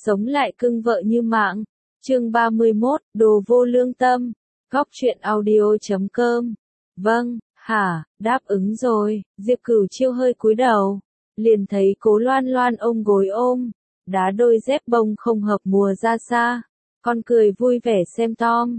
sống lại cưng vợ như mạng. Chương 31, đồ vô lương tâm. Góc truyện audio.com. Vâng, hả, đáp ứng rồi. Diệp Cửu Chiêu hơi cúi đầu, liền thấy Cố Loan Loan ôm gối ôm, đá đôi dép bông không hợp mùa ra xa. Con cười vui vẻ xem Tom.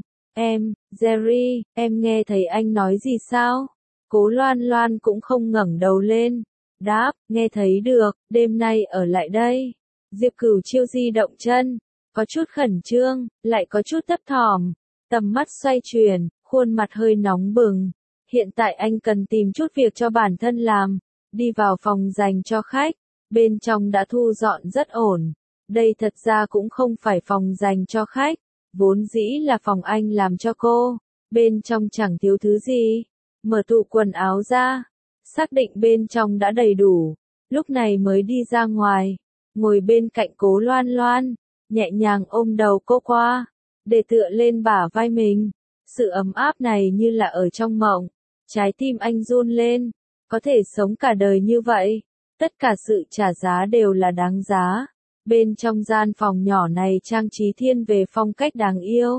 Jerry, em nghe thấy anh nói gì sao? Cố Loan Loan cũng không ngẩng đầu lên. Đáp, nghe thấy được, đêm nay ở lại đây. Diệp Cửu Chiêu di động chân, có chút khẩn trương, lại có chút thấp thỏm. Tầm mắt xoay chuyển, khuôn mặt hơi nóng bừng. Hiện tại anh cần tìm chút việc cho bản thân làm. Đi vào phòng dành cho khách. Bên trong đã thu dọn rất ổn. Đây thật ra cũng không phải phòng dành cho khách. Vốn dĩ là phòng anh làm cho cô. Bên trong chẳng thiếu thứ gì. Mở tủ quần áo ra. Xác định bên trong đã đầy đủ. Lúc này mới đi ra ngoài. Ngồi bên cạnh Cố Loan Loan. Nhẹ nhàng ôm đầu cô qua. Để tựa lên bả vai mình. Sự ấm áp này như là ở trong mộng. Trái tim anh run lên. Có thể sống cả đời như vậy. Tất cả sự trả giá đều là đáng giá. Bên trong gian phòng nhỏ này trang trí thiên về phong cách đáng yêu.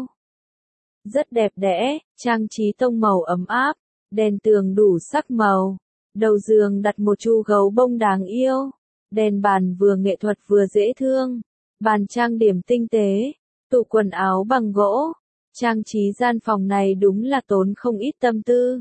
Rất đẹp đẽ, trang trí tông màu ấm áp. Đèn tường đủ sắc màu. Đầu giường đặt một chu gấu bông đáng yêu. Đèn bàn vừa nghệ thuật vừa dễ thương. Bàn trang điểm tinh tế. Tủ quần áo bằng gỗ. Trang trí gian phòng này đúng là tốn không ít tâm tư.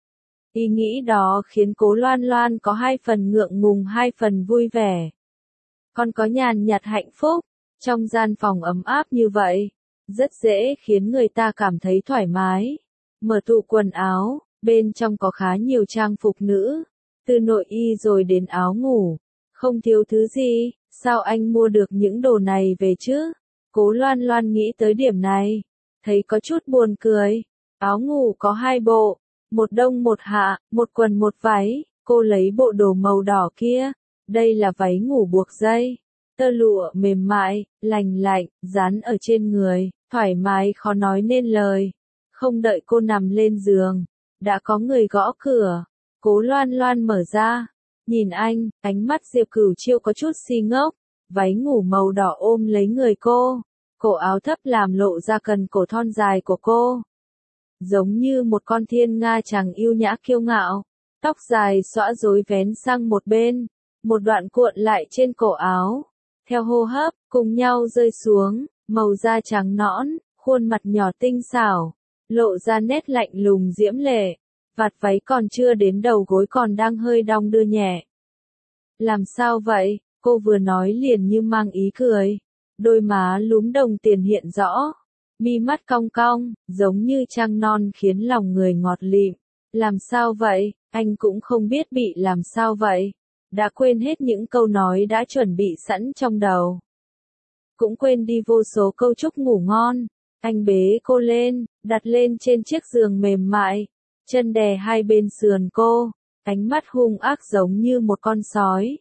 Ý nghĩ đó khiến Cố Loan Loan có 2 phần ngượng ngùng 2 phần vui vẻ. Còn có nhàn nhạt hạnh phúc. Trong gian phòng ấm áp như vậy. Rất dễ khiến người ta cảm thấy thoải mái. Mở tủ quần áo. Bên trong có khá nhiều trang phục nữ. Từ nội y rồi đến áo ngủ. Không thiếu thứ gì. Sao anh mua được những đồ này về chứ? Cố Loan Loan nghĩ tới điểm này. Thấy có chút buồn cười. Áo ngủ có 2 bộ. Một đông một hạ, một quần một váy. Cô lấy bộ đồ màu đỏ kia. Đây là váy ngủ buộc dây. Tơ lụa mềm mại, lành lạnh, dán ở trên người. Thoải mái khó nói nên lời. Không đợi cô nằm lên giường. Đã có người gõ cửa. Cố Loan Loan mở ra. Nhìn anh, ánh mắt Diệp Cửu Chiêu có chút si ngốc. Váy ngủ màu đỏ ôm lấy người cô. Cổ áo thấp làm lộ ra cần cổ thon dài của cô. Giống như một con thiên nga chàng yêu nhã kiêu ngạo. Tóc dài xõa rối vén sang một bên. Một đoạn cuộn lại trên cổ áo. Theo hô hấp, cùng nhau rơi xuống. Màu da trắng nõn, khuôn mặt nhỏ tinh xảo. Lộ ra nét lạnh lùng diễm lệ. Vạt váy còn chưa đến đầu gối còn đang hơi đong đưa nhẹ. Làm sao vậy? Cô vừa nói liền như mang ý cười. Đôi má lúm đồng tiền hiện rõ. Mi mắt cong cong, giống như trăng non khiến lòng người ngọt lịm. Làm sao vậy? Anh cũng không biết bị làm sao vậy. Đã quên hết những câu nói đã chuẩn bị sẵn trong đầu. Cũng quên đi vô số câu chúc ngủ ngon. Anh bế cô lên, đặt lên trên chiếc giường mềm mại. Chân đè hai bên sườn cô. Ánh mắt hung ác giống như một con sói.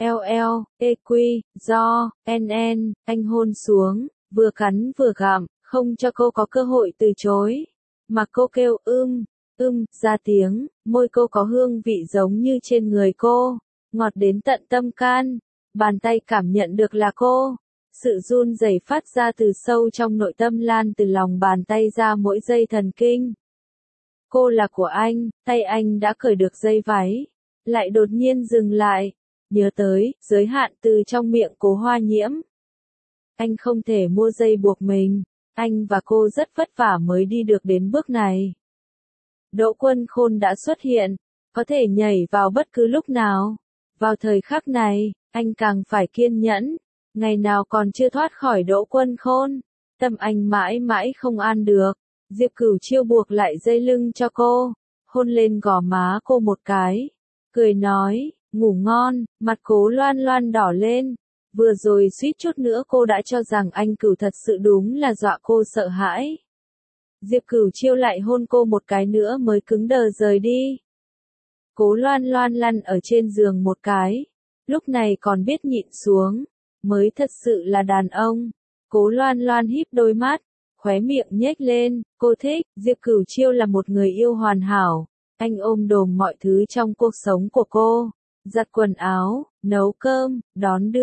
Anh hôn xuống, vừa cắn vừa gặm, không cho cô có cơ hội từ chối. Mà cô kêu ra tiếng, môi cô có hương vị giống như trên người cô, ngọt đến tận tâm can. Bàn tay cảm nhận được là cô. Sự run rẩy phát ra từ sâu trong nội tâm lan từ lòng bàn tay ra mỗi dây thần kinh. Cô là của anh, tay anh đã cởi được dây váy. Lại đột nhiên dừng lại. Nhớ tới, giới hạn từ trong miệng Cố Hoa Nhiễm. Anh không thể mua dây buộc mình. Anh và cô rất vất vả mới đi được đến bước này. Đỗ Quân Khôn đã xuất hiện. Có thể nhảy vào bất cứ lúc nào. Vào thời khắc này, anh càng phải kiên nhẫn. Ngày nào còn chưa thoát khỏi Đỗ Quân Khôn. Tâm anh mãi mãi không an được. Diệp Cửu Chiêu buộc lại dây lưng cho cô. Hôn lên gò má cô một cái. Cười nói, ngủ ngon. Mặt Cố Loan Loan đỏ lên. Vừa rồi suýt chút nữa cô đã cho rằng anh Cửu thật sự đúng là dọa cô sợ hãi. Diệp Cửu Chiêu lại hôn cô một cái nữa mới cứng đờ rời đi. Cố Loan Loan lăn ở trên giường một cái. Lúc này còn biết nhịn xuống. Mới thật sự là đàn ông. Cố Loan Loan híp đôi mắt. Khóe miệng nhếch lên. Cô thích. Diệp Cửu Chiêu là một người yêu hoàn hảo. Anh ôm đồm mọi thứ trong cuộc sống của cô. Giặt quần áo, nấu cơm, đón đưa,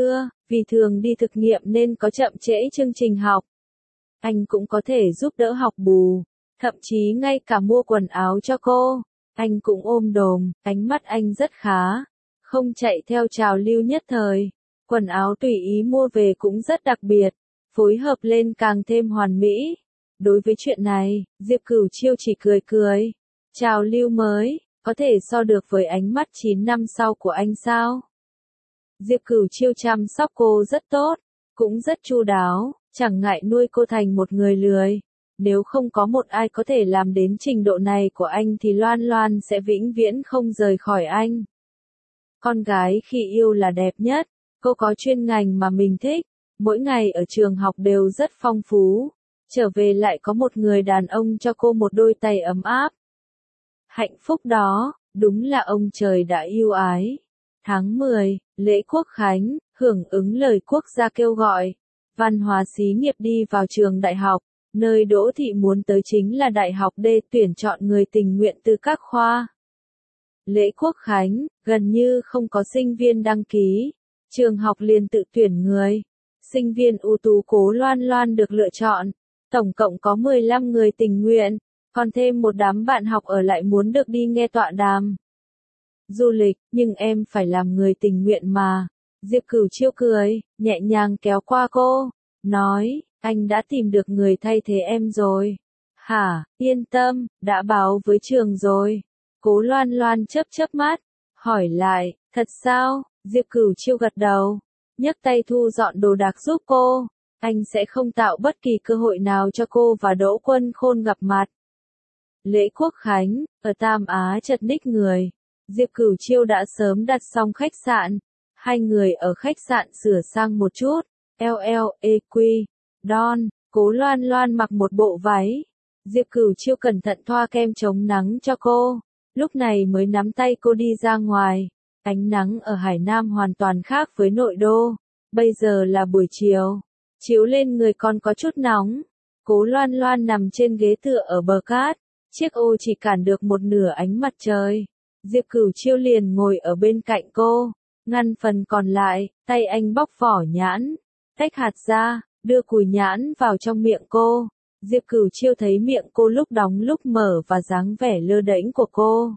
vì thường đi thực nghiệm nên có chậm trễ chương trình học. Anh cũng có thể giúp đỡ học bù, thậm chí ngay cả mua quần áo cho cô. Anh cũng ôm đồm, ánh mắt anh rất khá, không chạy theo trào lưu nhất thời. Quần áo tùy ý mua về cũng rất đặc biệt, phối hợp lên càng thêm hoàn mỹ. Đối với chuyện này, Diệp Cửu Chiêu chỉ cười cười. Trào lưu mới, có thể so được với ánh mắt 9 năm sau của anh sao? Diệp Cửu Chiêu chăm sóc cô rất tốt, cũng rất chu đáo, chẳng ngại nuôi cô thành một người lười. Nếu không có một ai có thể làm đến trình độ này của anh thì Loan Loan sẽ vĩnh viễn không rời khỏi anh. Con gái khi yêu là đẹp nhất, cô có chuyên ngành mà mình thích, mỗi ngày ở trường học đều rất phong phú, trở về lại có một người đàn ông cho cô một đôi tay ấm áp. Hạnh phúc đó, đúng là ông trời đã yêu ái. Tháng 10, lễ Quốc khánh, hưởng ứng lời quốc gia kêu gọi, văn hóa xí nghiệp đi vào trường đại học, nơi Đỗ Thị muốn tới chính là Đại học D tuyển chọn người tình nguyện từ các khoa. Lễ Quốc khánh, gần như không có sinh viên đăng ký, trường học liền tự tuyển người. Sinh viên ưu tú Cố Loan Loan được lựa chọn, tổng cộng có 15 người tình nguyện, còn thêm một đám bạn học ở lại muốn được đi nghe tọa đàm. Du lịch, nhưng em phải làm người tình nguyện mà. Diệp Cửu Chiêu cười, nhẹ nhàng kéo qua cô, nói, anh đã tìm được người thay thế em rồi. Hả, yên tâm, đã báo với trường rồi. Cố Loan Loan chớp chớp mắt, hỏi lại, thật sao? Diệp Cửu Chiêu gật đầu, nhấc tay thu dọn đồ đạc giúp cô. Anh sẽ không tạo bất kỳ cơ hội nào cho cô và Đỗ Quân Khôn gặp mặt. Lễ Quốc khánh, ở Tam Á chật ních người. Diệp Cửu Chiêu đã sớm đặt xong khách sạn. Hai người ở khách sạn sửa sang một chút. LLEQ, Don, Cố Loan Loan mặc một bộ váy. Diệp Cửu Chiêu cẩn thận thoa kem chống nắng cho cô. Lúc này mới nắm tay cô đi ra ngoài. Ánh nắng ở Hải Nam hoàn toàn khác với nội đô. Bây giờ là buổi chiều. Chiếu lên người còn có chút nóng. Cố Loan Loan nằm trên ghế tựa ở bờ cát. Chiếc ô chỉ cản được một nửa ánh mặt trời. Diệp Cửu Chiêu liền ngồi ở bên cạnh cô. Ngăn phần còn lại, tay anh bóc vỏ nhãn. Tách hạt ra, đưa cùi nhãn vào trong miệng cô. Diệp Cửu Chiêu thấy miệng cô lúc đóng lúc mở và dáng vẻ lơ đễnh của cô.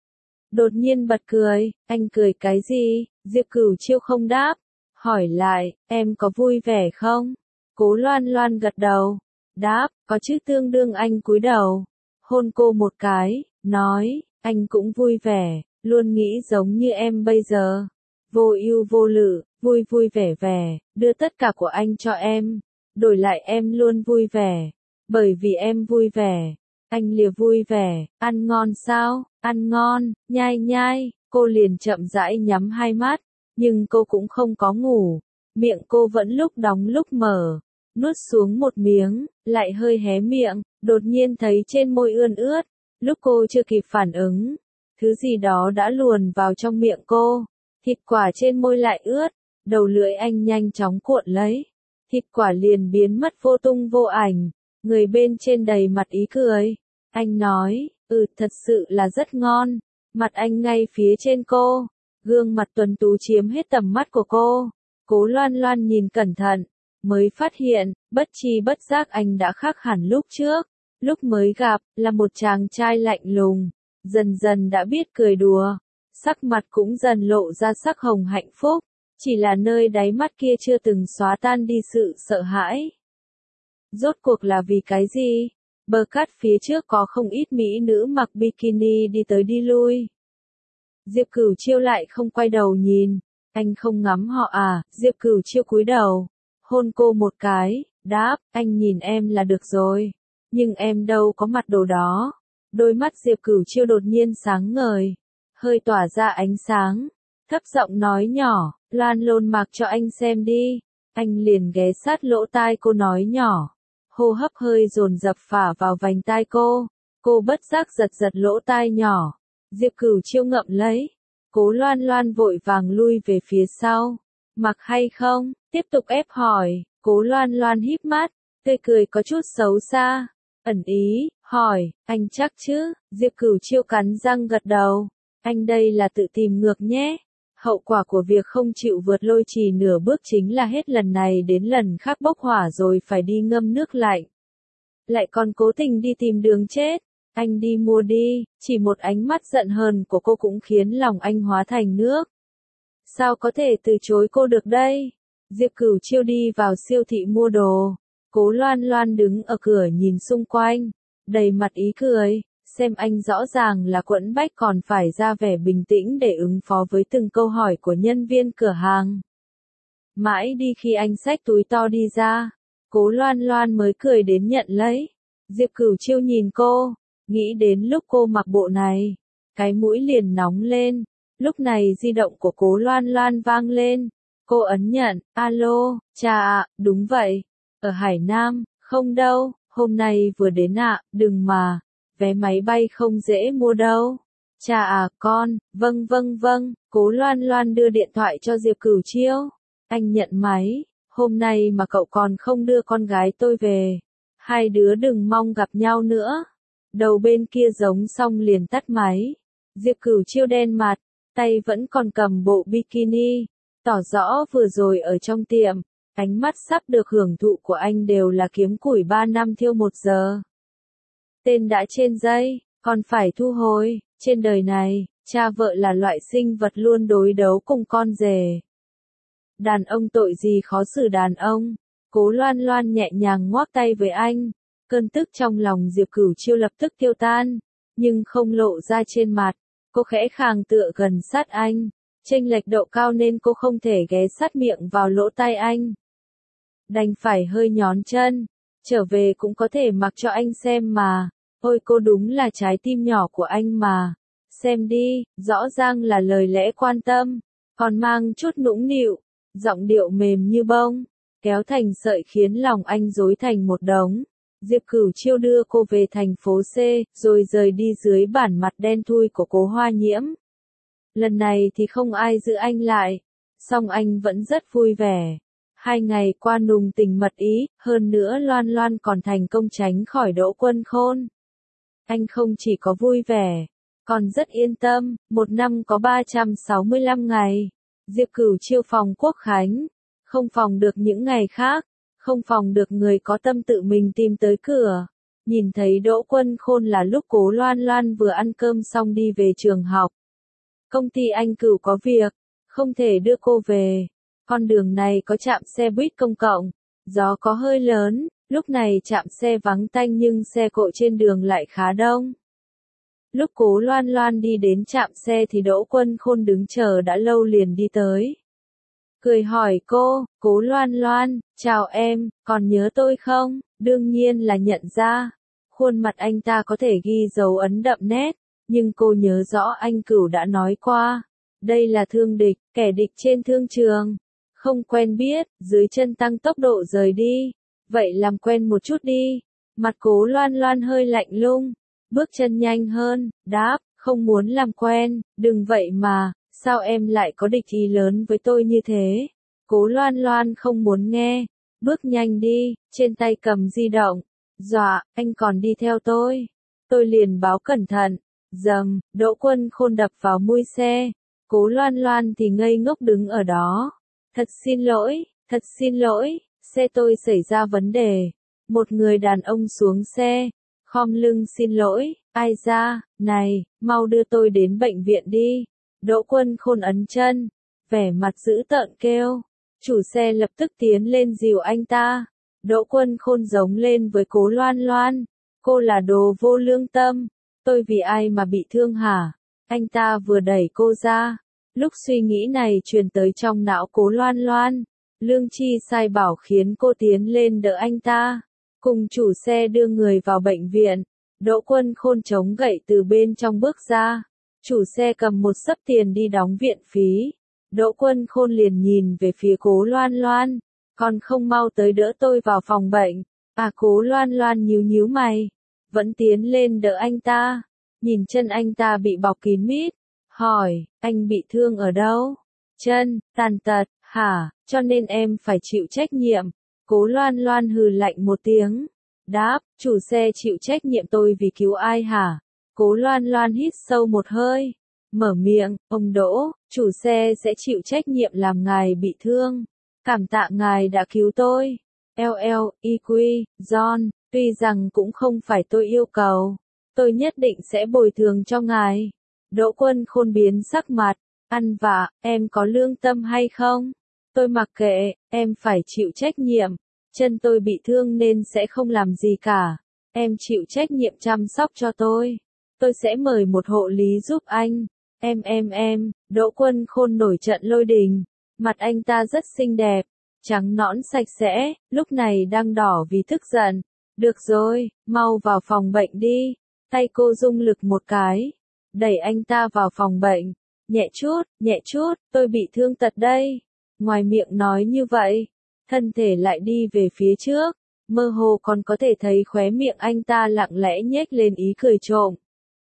Đột nhiên bật cười, anh cười cái gì? Diệp Cửu Chiêu không đáp. Hỏi lại, em có vui vẻ không? Cố Loan Loan gật đầu. Đáp, có chứ tương đương anh cúi đầu. Hôn cô một cái, nói, anh cũng vui vẻ, luôn nghĩ giống như em bây giờ. Vô ưu vô lự, vui vui vẻ vẻ, đưa tất cả của anh cho em. Đổi lại em luôn vui vẻ. Bởi vì em vui vẻ. Anh lìa vui vẻ, ăn ngon sao? Ăn ngon, nhai nhai. Cô liền chậm rãi nhắm hai mắt. Nhưng cô cũng không có ngủ. Miệng cô vẫn lúc đóng lúc mở. Nuốt xuống một miếng, lại hơi hé miệng, đột nhiên thấy trên môi ươn ướt. Lúc cô chưa kịp phản ứng, thứ gì đó đã luồn vào trong miệng cô. Thịt quả trên môi lại ướt, đầu lưỡi anh nhanh chóng cuộn lấy. Thịt quả liền biến mất vô tung vô ảnh, người bên trên đầy mặt ý cười. Anh nói, thật sự là rất ngon. Mặt anh ngay phía trên cô, gương mặt tuấn tú chiếm hết tầm mắt của cô. Cố Loan Loan nhìn cẩn thận, mới phát hiện, bất tri bất giác anh đã khác hẳn lúc trước. Lúc mới gặp, là một chàng trai lạnh lùng, dần dần đã biết cười đùa, sắc mặt cũng dần lộ ra sắc hồng hạnh phúc, chỉ là nơi đáy mắt kia chưa từng xóa tan đi sự sợ hãi. Rốt cuộc là vì cái gì? Bờ cát phía trước có không ít mỹ nữ mặc bikini đi tới đi lui. Diệp Cửu Chiêu lại không quay đầu nhìn, anh không ngắm họ à? Diệp Cửu Chiêu cúi đầu, hôn cô một cái, đáp, anh nhìn em là được rồi. Nhưng em đâu có mặc đồ đó. Đôi mắt Diệp Cửu Chiêu đột nhiên sáng ngời, hơi tỏa ra ánh sáng, thấp giọng nói nhỏ, Loan Loan mặc cho anh xem đi. Anh liền ghé sát lỗ tai cô nói nhỏ, hô hấp hơi dồn dập phả vào vành tai cô. Cô bất giác giật giật lỗ tai nhỏ. Diệp Cửu Chiêu ngậm lấy. Cố Loan Loan vội vàng lui về phía sau. Mặc hay không? Tiếp tục ép hỏi. Cố Loan Loan híp mắt, tươi cười có chút xấu xa. Ẩn ý, hỏi, anh chắc chứ? Diệp Cửu Chiêu cắn răng gật đầu. Anh đây là tự tìm ngược nhé. Hậu quả của việc không chịu vượt lôi trì nửa bước chính là hết lần này đến lần khác bốc hỏa rồi phải đi ngâm nước lạnh. Lại còn cố tình đi tìm đường chết. Anh đi mua đi, chỉ một ánh mắt giận hờn của cô cũng khiến lòng anh hóa thành nước. Sao có thể từ chối cô được đây? Diệp Cửu Chiêu đi vào siêu thị mua đồ. Cố Loan Loan đứng ở cửa nhìn xung quanh, đầy mặt ý cười, xem anh rõ ràng là quẫn bách còn phải ra vẻ bình tĩnh để ứng phó với từng câu hỏi của nhân viên cửa hàng. Mãi đi khi anh xách túi to đi ra, Cố Loan Loan mới cười đến nhận lấy. Diệp Cửu Chiêu nhìn cô, nghĩ đến lúc cô mặc bộ này, cái mũi liền nóng lên. Lúc này di động của Cố Loan Loan vang lên. Cô ấn nhận, alo, cha ạ, đúng vậy. Ở Hải Nam, không đâu, hôm nay vừa đến ạ, đừng mà. Vé máy bay không dễ mua đâu. Cha à, con, vâng, Cố Loan Loan đưa điện thoại cho Diệp Cửu Chiêu. Anh nhận máy, hôm nay mà cậu còn không đưa con gái tôi về. Hai đứa đừng mong gặp nhau nữa. Đầu bên kia giống xong liền tắt máy. Diệp Cửu Chiêu đen mặt, tay vẫn còn cầm bộ bikini, tỏ rõ vừa rồi ở trong tiệm, ánh mắt sắp được hưởng thụ của anh đều là kiếm củi 3 năm thiêu 1 giờ. Tên đã trên dây, còn phải thu hồi, trên đời này, cha vợ là loại sinh vật luôn đối đấu cùng con rể. Đàn ông tội gì khó xử đàn ông. Cố Loan Loan nhẹ nhàng ngoắc tay với anh, cơn tức trong lòng Diệp Cửu Chiêu lập tức tiêu tan, nhưng không lộ ra trên mặt. Cô khẽ khàng tựa gần sát anh, chênh lệch độ cao nên cô không thể ghé sát miệng vào lỗ tai anh. Đành phải hơi nhón chân, trở về cũng có thể mặc cho anh xem mà. Ôi cô đúng là trái tim nhỏ của anh mà. Xem đi, rõ ràng là lời lẽ quan tâm, còn mang chút nũng nịu, giọng điệu mềm như bông, kéo thành sợi khiến lòng anh rối thành một đống. Diệp Cửu Chiêu đưa cô về thành phố C, rồi rời đi dưới bản mặt đen thui của Cố Hoa Nhiễm. Lần này thì không ai giữ anh lại, song anh vẫn rất vui vẻ. 2 ngày qua nùng tình mật ý, hơn nữa Loan Loan còn thành công tránh khỏi Đỗ Quân Khôn. Anh không chỉ có vui vẻ, còn rất yên tâm, 1 năm có 365 ngày. Diệp Cửu Chiêu phòng Quốc Khánh, không phòng được những ngày khác, không phòng được người có tâm tự mình tìm tới cửa. Nhìn thấy Đỗ Quân Khôn là lúc Cố Loan Loan vừa ăn cơm xong đi về trường học. Công ty anh Cửu có việc, không thể đưa cô về. Con đường này có trạm xe buýt công cộng, gió có hơi lớn, lúc này trạm xe vắng tanh nhưng xe cộ trên đường lại khá đông. Lúc Cố Loan Loan đi đến trạm xe thì Đỗ Quân Khôn đứng chờ đã lâu liền đi tới. Cười hỏi cô, Cố Loan Loan, chào em, còn nhớ tôi không? Đương nhiên là nhận ra. Khuôn mặt anh ta có thể ghi dấu ấn đậm nét, nhưng cô nhớ rõ anh Cửu đã nói qua. Đây là thương địch, kẻ địch trên thương trường. Không quen biết, dưới chân tăng tốc độ rời đi. Vậy làm quen một chút đi. Mặt Cố Loan Loan hơi lạnh lùng, bước chân nhanh hơn, đáp, không muốn làm quen, đừng vậy mà. Sao em lại có địch ý lớn với tôi như thế? Cố Loan Loan không muốn nghe. Bước nhanh đi, trên tay cầm di động. Dọa, anh còn đi theo tôi. Tôi liền báo cẩn thận. Dầm, Đỗ Quân Khôn đập vào mui xe. Cố Loan Loan thì ngây ngốc đứng ở đó. Thật xin lỗi, xe tôi xảy ra vấn đề. Một người đàn ông xuống xe, khom lưng xin lỗi, ai ra, này, mau đưa tôi đến bệnh viện đi. Đỗ Quân Khôn ấn chân, vẻ mặt dữ tợn kêu. Chủ xe lập tức tiến lên dìu anh ta. Đỗ Quân Khôn giống lên với Cố Loan Loan. Cô là đồ vô lương tâm. Tôi vì ai mà bị thương hả? Anh ta vừa đẩy cô ra. Lúc suy nghĩ này truyền tới trong não Cố Loan Loan. Lương Chi sai bảo khiến cô tiến lên đỡ anh ta. Cùng chủ xe đưa người vào bệnh viện. Đỗ Quân Khôn chống gậy từ bên trong bước ra. Chủ xe cầm một xấp tiền đi đóng viện phí. Đỗ Quân Khôn liền nhìn về phía Cố Loan Loan. Còn không mau tới đỡ tôi vào phòng bệnh. À Cố Loan Loan nhíu mày. Vẫn tiến lên đỡ anh ta. Nhìn chân anh ta bị bọc kín mít. Hỏi, anh bị thương ở đâu? Chân, tàn tật, hả? Cho nên em phải chịu trách nhiệm. Cố Loan Loan hừ lạnh một tiếng. Đáp, chủ xe chịu trách nhiệm tôi vì cứu ai hả? Cố Loan Loan hít sâu một hơi. mở miệng, ông Đỗ, chủ xe sẽ chịu trách nhiệm làm ngài bị thương. Cảm tạ ngài đã cứu tôi. LLEQ, John, tuy rằng cũng không phải tôi yêu cầu, tôi nhất định sẽ bồi thường cho ngài. Đỗ Quân Khôn biến sắc mặt, ăn vạ, em có lương tâm hay không? Tôi mặc kệ, em phải chịu trách nhiệm. Chân tôi bị thương nên sẽ không làm gì cả. Em chịu trách nhiệm chăm sóc cho tôi. Tôi sẽ mời một hộ lý giúp anh. Đỗ Quân Khôn nổi trận lôi đình. Mặt anh ta rất xinh đẹp, trắng nõn sạch sẽ, lúc này đang đỏ vì tức giận. Được rồi, mau vào phòng bệnh đi. Tay cô dung lực một cái, đẩy anh ta vào phòng bệnh. Nhẹ chút, tôi bị thương tật đây. Ngoài miệng nói như vậy, thân thể lại đi về phía trước, mơ hồ còn có thể thấy khóe miệng anh ta lặng lẽ nhếch lên ý cười trộm.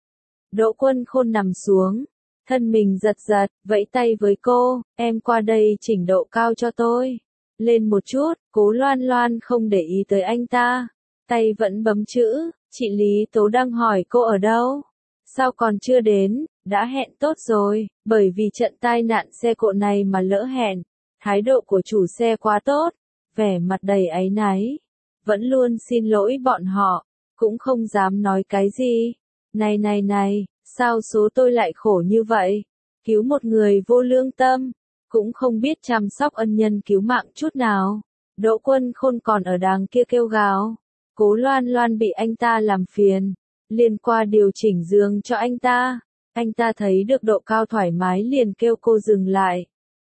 Đỗ Quân Khôn nằm xuống, thân mình giật giật, vẫy tay với cô, em qua đây chỉnh độ cao cho tôi. Lên một chút, Cố Loan Loan không để ý tới anh ta, tay vẫn bấm chữ, chị Lý Tố đang hỏi cô ở đâu? Sao còn chưa đến, đã hẹn tốt rồi, bởi vì trận tai nạn xe cộ này mà lỡ hẹn. Thái độ của chủ xe quá tốt, vẻ mặt đầy áy náy, vẫn luôn xin lỗi bọn họ, cũng không dám nói cái gì. Này, sao số tôi lại khổ như vậy? Cứu một người vô lương tâm, cũng không biết chăm sóc ân nhân cứu mạng chút nào. Đỗ Quân Khôn còn ở đàng kia kêu gào. Cố Loan Loan bị anh ta làm phiền, liền qua điều chỉnh giường cho anh ta. Anh ta thấy được độ cao thoải mái liền kêu cô dừng lại.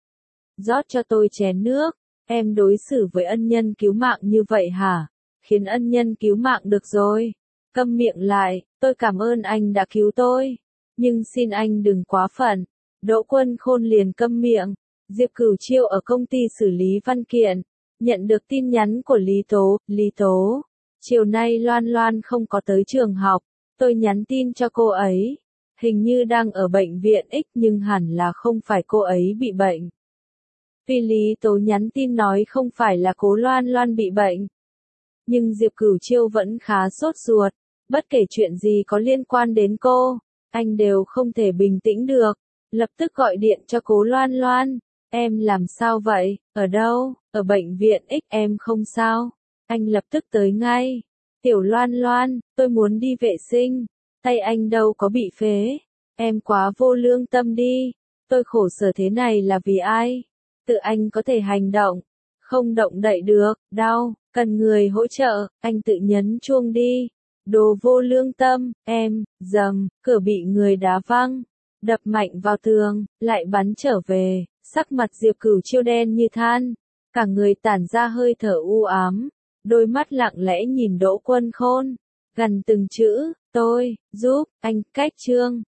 Rót cho tôi chén nước, em đối xử với ân nhân cứu mạng như vậy hả? Khiến ân nhân cứu mạng được rồi. Câm miệng lại, tôi cảm ơn anh đã cứu tôi. Nhưng xin anh đừng quá phận. Đỗ Quân Khôn liền câm miệng. Diệp Cửu Chiêu ở công ty xử lý văn kiện. Nhận được tin nhắn của Lý Tố. Chiều nay Loan Loan không có tới trường học. Tôi nhắn tin cho cô ấy. Hình như đang ở bệnh viện X nhưng hẳn là không phải cô ấy bị bệnh. Tuy Lý Tố nhắn tin nói không phải là Cố Loan Loan bị bệnh, nhưng Diệp Cửu Chiêu vẫn khá sốt ruột. Bất kể chuyện gì có liên quan đến cô, anh đều không thể bình tĩnh được. Lập tức gọi điện cho Cố Loan Loan. Em làm sao vậy? Ở đâu? Ở bệnh viện X em không sao. Anh lập tức tới ngay. Tiểu Loan Loan, tôi muốn đi vệ sinh. Tay anh đâu có bị phế. Em quá vô lương tâm đi. Tôi khổ sở thế này là vì ai? Tự anh có thể hành động, không động đậy được, đau, cần người hỗ trợ, anh tự nhấn chuông đi. Đồ vô lương tâm, dầm, cửa bị người đá văng, đập mạnh vào tường, lại bắn trở về, sắc mặt Diệp Cửu Chiêu đen như than, cả người tản ra hơi thở u ám, đôi mắt lặng lẽ nhìn Đỗ Quân Khôn, gần từng chữ, tôi, giúp, anh, cách trương.